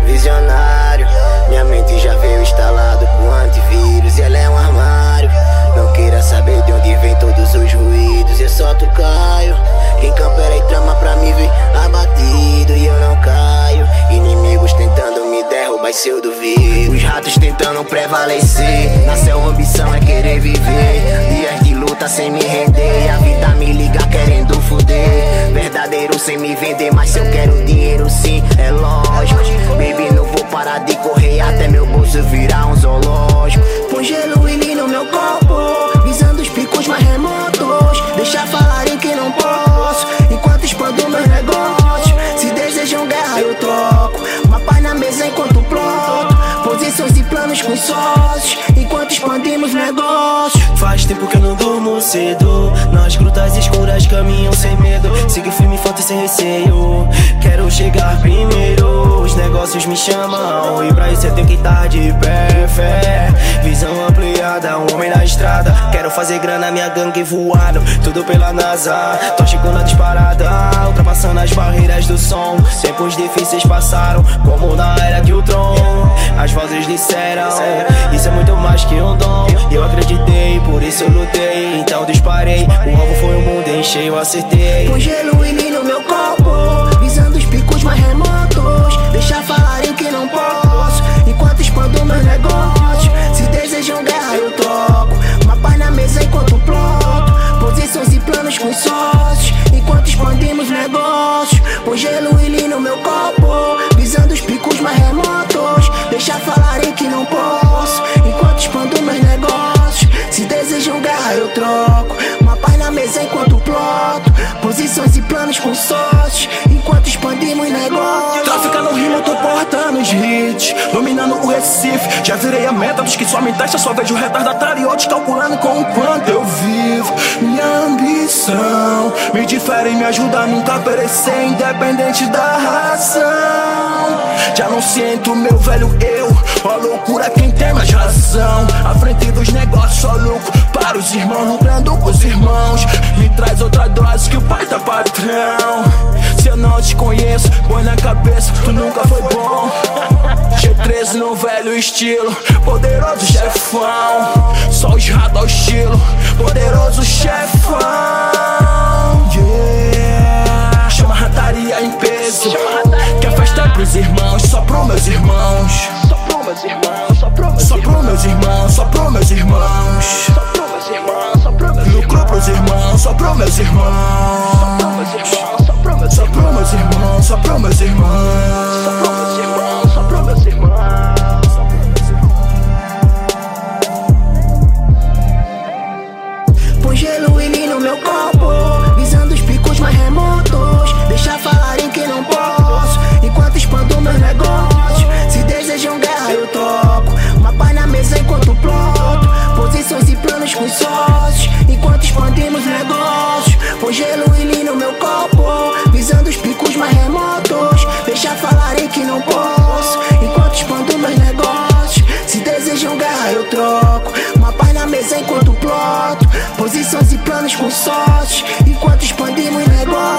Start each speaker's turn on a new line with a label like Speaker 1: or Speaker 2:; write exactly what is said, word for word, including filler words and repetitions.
Speaker 1: visionário. Minha mente já veio instalado com antivírus e ela é um armário. Não queira saber de onde vem todos os ruídos, eu solto caio. Quem campera e trama pra me ver abatido e eu não caio. Inimigos tentando me derrubar, se eu duvido. Os ratos tentando prevalecer, na selva ambição é querer viver. Dias de luta sem me render, a vida me liga querendo fuder. Verdadeiro sem me vender, mas se eu quero dinheiro sim, é lógico. Baby, não vou parar de correr até meu bolso virar um zoológico. Põe gelo e no meu corpo, visando os picos mais remotos. Deixa falarem que não posso, enquanto expando meus negócios. Se desejam guerra eu troco, uma paz na mesa enquanto ploto. Posições e planos com sócios, enquanto expandimos negócios.
Speaker 2: Faz tempo que eu não durmo cedo, nas grutas escuras caminham sem medo. Sigo firme, forte sem receio, quero chegar primeiro. Os negócios me chamam e pra isso eu tenho que estar de pé. Fé, visão ampliada, um homem na estrada. Quero fazer grana, minha gangue voando, tudo pela NASA. Tô chegando na disparada, ultrapassando as barreiras do som. Tempos difíceis passaram, como na era de Ultron. As vozes disseram, isso é muito mais que um dom. Eu acreditei, por isso eu lutei, então disparei. O alvo foi o mundo em cheio, eu acertei.
Speaker 1: Põe gelo e no meu corpo, visando os picos mais remotos. Deixa falarem que não posso, enquanto expando meus negócios. Se desejam guerra eu troco, uma paz na mesa enquanto ploto. Posições e planos com sócios, enquanto expandimos negócios. Põe gelo e no meu corpo, visando os picos mais remotos. Deixa falarem que não posso, enquanto expando meus negócios. Se desejam guerra eu troco, uma paz na mesa enquanto ploto. Posições e planos com sócios, enquanto expandimos negócios.
Speaker 3: Traficando rima, eu tô portando os hits, dominando o Recife. Já virei a meta dos que só me testa, só vejo retardatários calculando com o quanto eu vivo. Minha ambição me difere e me ajuda a nunca perecer, independente da razão. Já não sinto meu velho eu, ó loucura quem tem mais razão. À frente dos negócios só lucro para os irmãos, lucrando com os irmãos. Me traz outra dose que o pai tá patrão. Se eu não te conheço, põe na cabeça, tu nunca foi bom. G treze no velho estilo, poderoso chefão. Só os ratos ao estilo, poderoso chefão. Yeah. Chama a rataria em peso, que a festa é pros irmãos, só pros meus irmãos.
Speaker 1: Só pro meus irmãos, só pro meus
Speaker 3: Só pros meus irmãos, só pros meus irmãos.
Speaker 1: Só pro meus irmãos, só pro meus irmãos.
Speaker 3: Lucro pros irmãos, só pros meus irmãos.
Speaker 1: Só pro meus irmãos, só pro meus
Speaker 3: Só pros meus irmãos, só pros meus irmãos.
Speaker 1: Só pro meus irmãos, só pro meus irmãos. Põe gelo e no meu corpo, visando os picos mais remotos. Deixa falarem que não posso, enquanto expando meus negócios. Se desejam guerra eu troco, uma paz na mesa enquanto ploto. Posições e planos com sócios, enquanto expandimos negócios. Põe gelo e no meu corpo, visando os picos mais remotos. Deixa falarem que não posso, enquanto expando meus negócios. Se desejam guerra eu troco, uma paz na mesa enquanto ploto. Posições e planos com sócios, enquanto expandimos negócios.